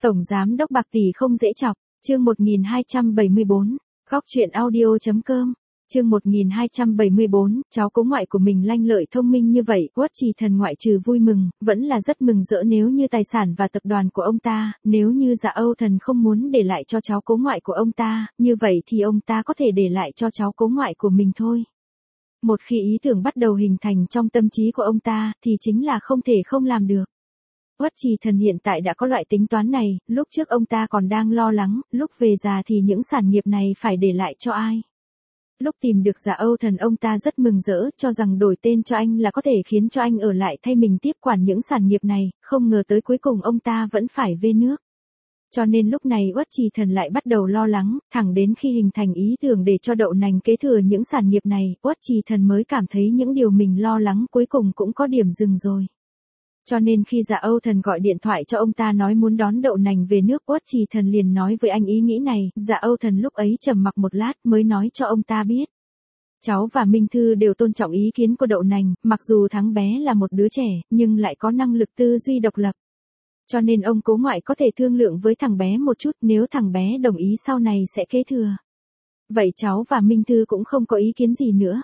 Tổng giám đốc bạc tỷ không dễ chọc, chương 1274, góc truyện audio.com, chương 1274, cháu cố ngoại của mình lanh lợi thông minh như vậy, Uất Trì Thần ngoại trừ vui mừng, vẫn là rất mừng rỡ nếu như tài sản và tập đoàn của ông ta, nếu như Dạ Âu Thần không muốn để lại cho cháu cố ngoại của ông ta, như vậy thì ông ta có thể để lại cho cháu cố ngoại của mình thôi. Một khi ý tưởng bắt đầu hình thành trong tâm trí của ông ta, thì chính là không thể không làm được. Uất Trì Thần hiện tại đã có loại tính toán này, lúc trước ông ta còn đang lo lắng, lúc về già thì những sản nghiệp này phải để lại cho ai. Lúc tìm được Dạ Âu Thần ông ta rất mừng rỡ, cho rằng đổi tên cho anh là có thể khiến cho anh ở lại thay mình tiếp quản những sản nghiệp này, không ngờ tới cuối cùng ông ta vẫn phải về nước. Cho nên lúc này Uất Trì Thần lại bắt đầu lo lắng, thẳng đến khi hình thành ý tưởng để cho Đậu Nành kế thừa những sản nghiệp này, Uất Trì Thần mới cảm thấy những điều mình lo lắng cuối cùng cũng có điểm dừng rồi. Cho nên khi Dạ Âu Thần gọi điện thoại cho ông ta nói muốn đón Đậu Nành về nước, Uất Trì Thần liền nói với anh ý nghĩ này, Dạ Âu Thần lúc ấy trầm mặc một lát mới nói cho ông ta biết. Cháu và Minh Thư đều tôn trọng ý kiến của Đậu Nành, mặc dù thằng bé là một đứa trẻ, nhưng lại có năng lực tư duy độc lập. Cho nên ông cố ngoại có thể thương lượng với thằng bé một chút, nếu thằng bé đồng ý sau này sẽ kế thừa. Vậy cháu và Minh Thư cũng không có ý kiến gì nữa.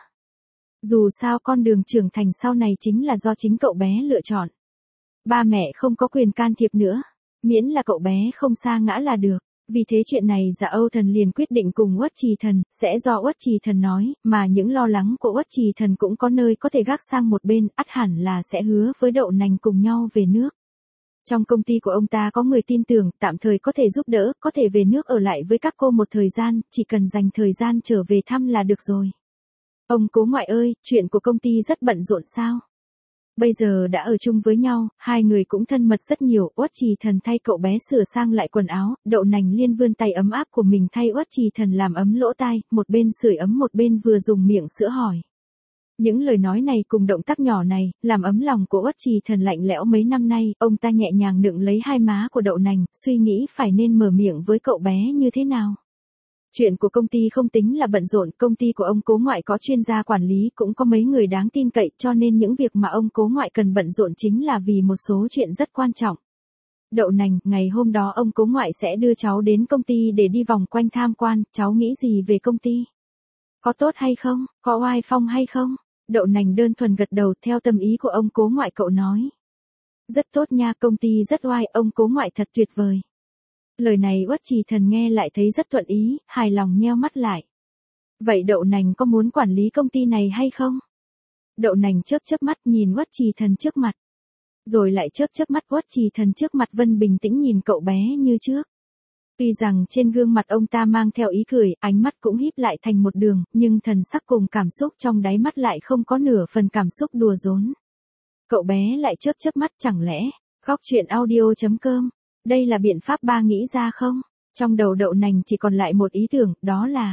Dù sao con đường trưởng thành sau này chính là do chính cậu bé lựa chọn. Ba mẹ không có quyền can thiệp nữa, miễn là cậu bé không sa ngã là được. Vì thế chuyện này Dạ Âu Thần liền quyết định cùng Uất Trì Thần, sẽ do Uất Trì Thần nói, mà những lo lắng của Uất Trì Thần cũng có nơi có thể gác sang một bên, ắt hẳn là sẽ hứa với Đậu Nành cùng nhau về nước. Trong công ty của ông ta có người tin tưởng, tạm thời có thể giúp đỡ, có thể về nước ở lại với các cô một thời gian, chỉ cần dành thời gian trở về thăm là được rồi. Ông cố ngoại ơi, chuyện của công ty rất bận rộn sao? Bây giờ đã ở chung với nhau, hai người cũng thân mật rất nhiều, Uất Trì Thần thay cậu bé sửa sang lại quần áo, Đậu Nành liên vươn tay ấm áp của mình thay Uất Trì Thần làm ấm lỗ tai, một bên sưởi ấm một bên vừa dùng miệng sữa hỏi. Những lời nói này cùng động tác nhỏ này, làm ấm lòng của Uất Trì Thần lạnh lẽo mấy năm nay, ông ta nhẹ nhàng nựng lấy hai má của Đậu Nành, suy nghĩ phải nên mở miệng với cậu bé như thế nào. Chuyện của công ty không tính là bận rộn, công ty của ông cố ngoại có chuyên gia quản lý, cũng có mấy người đáng tin cậy, cho nên những việc mà ông cố ngoại cần bận rộn chính là vì một số chuyện rất quan trọng. Đậu Nành, ngày hôm đó ông cố ngoại sẽ đưa cháu đến công ty để đi vòng quanh tham quan, cháu nghĩ gì về công ty? Có tốt hay không? Có oai phong hay không? Đậu Nành đơn thuần gật đầu theo tâm ý của ông cố ngoại cậu nói. Rất tốt nha, công ty rất oai, ông cố ngoại thật tuyệt vời. Lời này Uất Trì Thần nghe lại thấy rất thuận ý, hài lòng nheo mắt lại. Vậy Đậu Nành có muốn quản lý công ty này hay không? Đậu Nành chớp mắt nhìn Uất Trì Thần trước mặt. Rồi lại chớp mắt Uất Trì Thần trước mặt vẫn bình tĩnh nhìn cậu bé như trước. Tuy rằng trên gương mặt ông ta mang theo ý cười, ánh mắt cũng híp lại thành một đường, nhưng thần sắc cùng cảm xúc trong đáy mắt lại không có nửa phần cảm xúc đùa giỡn. Cậu bé lại chớp mắt, chẳng lẽ, góc truyện audio.com, đây là biện pháp ba nghĩ ra không? Trong đầu Đậu Nành chỉ còn lại một ý tưởng, đó là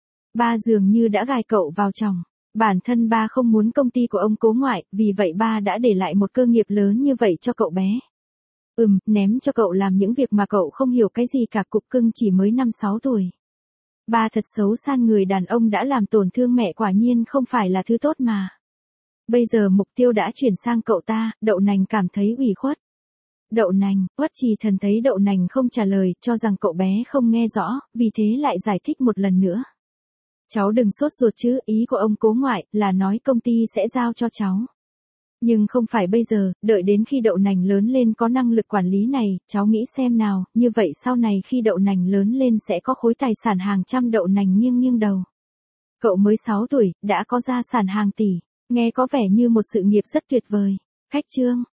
ba dường như đã gài cậu vào chồng. Bản thân ba không muốn công ty của ông cố ngoại, vì vậy ba đã để lại một cơ nghiệp lớn như vậy cho cậu bé. Ném cho cậu làm những việc mà cậu không hiểu cái gì cả, cục cưng chỉ mới 5-6 tuổi. Ba thật xấu xa, người đàn ông đã làm tổn thương mẹ quả nhiên không phải là thứ tốt mà. Bây giờ mục tiêu đã chuyển sang cậu ta, Đậu Nành cảm thấy ủy khuất. Đậu Nành, Uất Trì Thần thấy Đậu Nành không trả lời, cho rằng cậu bé không nghe rõ, vì thế lại giải thích một lần nữa. Cháu đừng sốt ruột chứ, ý của ông cố ngoại là nói công ty sẽ giao cho cháu. Nhưng không phải bây giờ, đợi đến khi Đậu Nành lớn lên có năng lực quản lý này, cháu nghĩ xem nào, như vậy sau này khi Đậu Nành lớn lên sẽ có khối tài sản hàng trăm. Đậu Nành nghiêng đầu. Cậu mới 6 tuổi, đã có gia sản hàng tỷ, nghe có vẻ như một sự nghiệp rất tuyệt vời. Khách chương.